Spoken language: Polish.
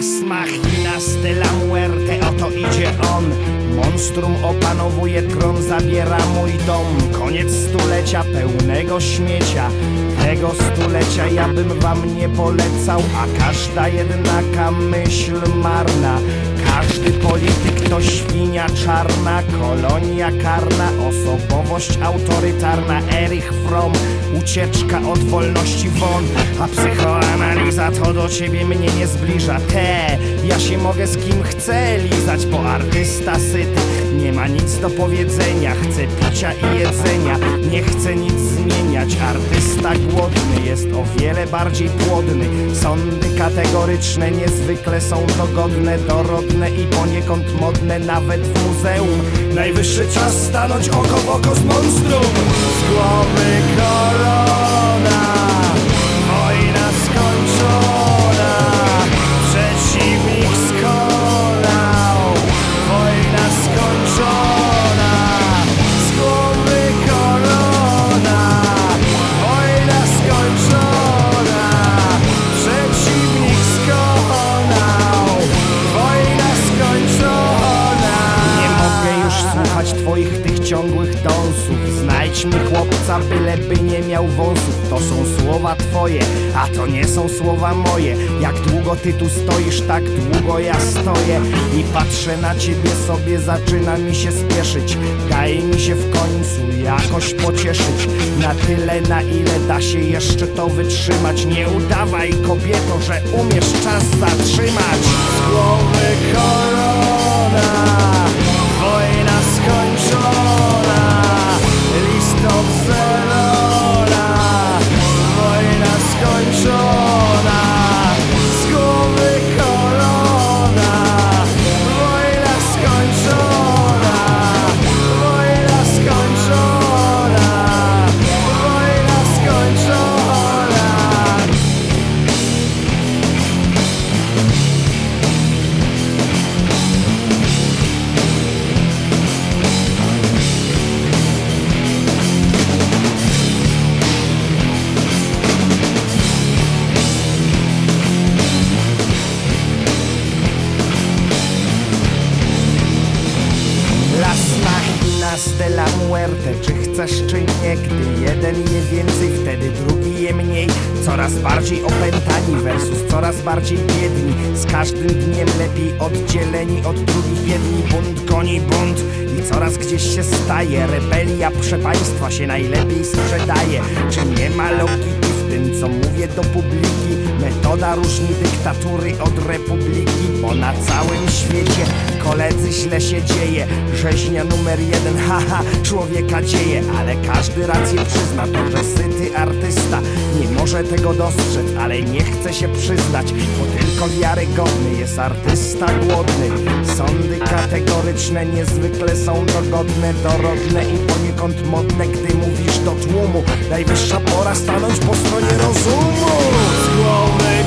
Las Machinas de la Muerte, oto idzie on. Monstrum opanowuje tron, zabiera mój dom. Koniec stulecia pełnego śmiecia. Tego stulecia ja bym wam nie polecał, a każda jednaka myśl marna. Każdy polityk to świnia czarna, kolonia karna, osobowość autorytarna. Erich Fromm, ucieczka od wolności won. A psychoanaliza to do ciebie mnie nie zbliża. Ja się mogę z kim chcę lizać, bo artysta syty nie ma nic do powiedzenia. Chce picia i jedzenia, nie chce nic zmieniać. Artysta głodny jest o wiele bardziej płodny. Sądy kategoryczne niezwykle są dogodne, dorodne i poniekąd modne nawet w muzeum. Najwyższy czas stanąć oko w oko z monstrum. Z głowy korona, wojna skończona, przeciwnik skonał, wojna skończona. Z głowy korona, wojna skończona, przeciwnik skonał, wojna skończona. Nie mogę już słuchać twoich tych ciągłych dąsów. Znajdź mi chłopca, byleby nie miał wąsów. To są słowa twoje, a to nie są słowa moje. Jak długo ty tu stoisz, tak długo ja stoję i patrzę na ciebie sobie, zaczyna mi się spieszyć. Daj mi się w końcu jakoś pocieszyć. Na tyle, na ile da się jeszcze to wytrzymać. Nie udawaj, kobieto, że umiesz czas zatrzymać. Z głowy korona, wojna skończona, list obserwora, wojna skończona. Z głowy korona, wojna skończona, wojna skończona, wojna skończona. Las Machinas de la Muerte. Czy chcesz, czy nie? Gdy jeden je więcej, wtedy drugi je mniej. Coraz bardziej opętani versus coraz bardziej biedni. Z każdym dniem lepiej oddzieleni od drugich biedni. Bunt goni bunt i coraz gdzieś się staje. Rebelia przepaństwa się najlepiej sprzedaje. Czy nie ma logiki w tym, co mówię do publiki? Metoda różni dyktatury od republiki, bo na całym świecie, koledzy, źle się dzieje. Rzeźnia numer 1, haha, człowieka dzieje. Ale każdy rację przyzna, to że syty artysta nie może tego dostrzec, ale nie chce się przyznać, bo tylko wiarygodny jest artysta głodny. Sądy kategoryczne niezwykle są dogodne, dorodne i poniekąd modne. Gdy mówisz do tłumu, najwyższa pora stanąć po stronie rozumu. Z głowy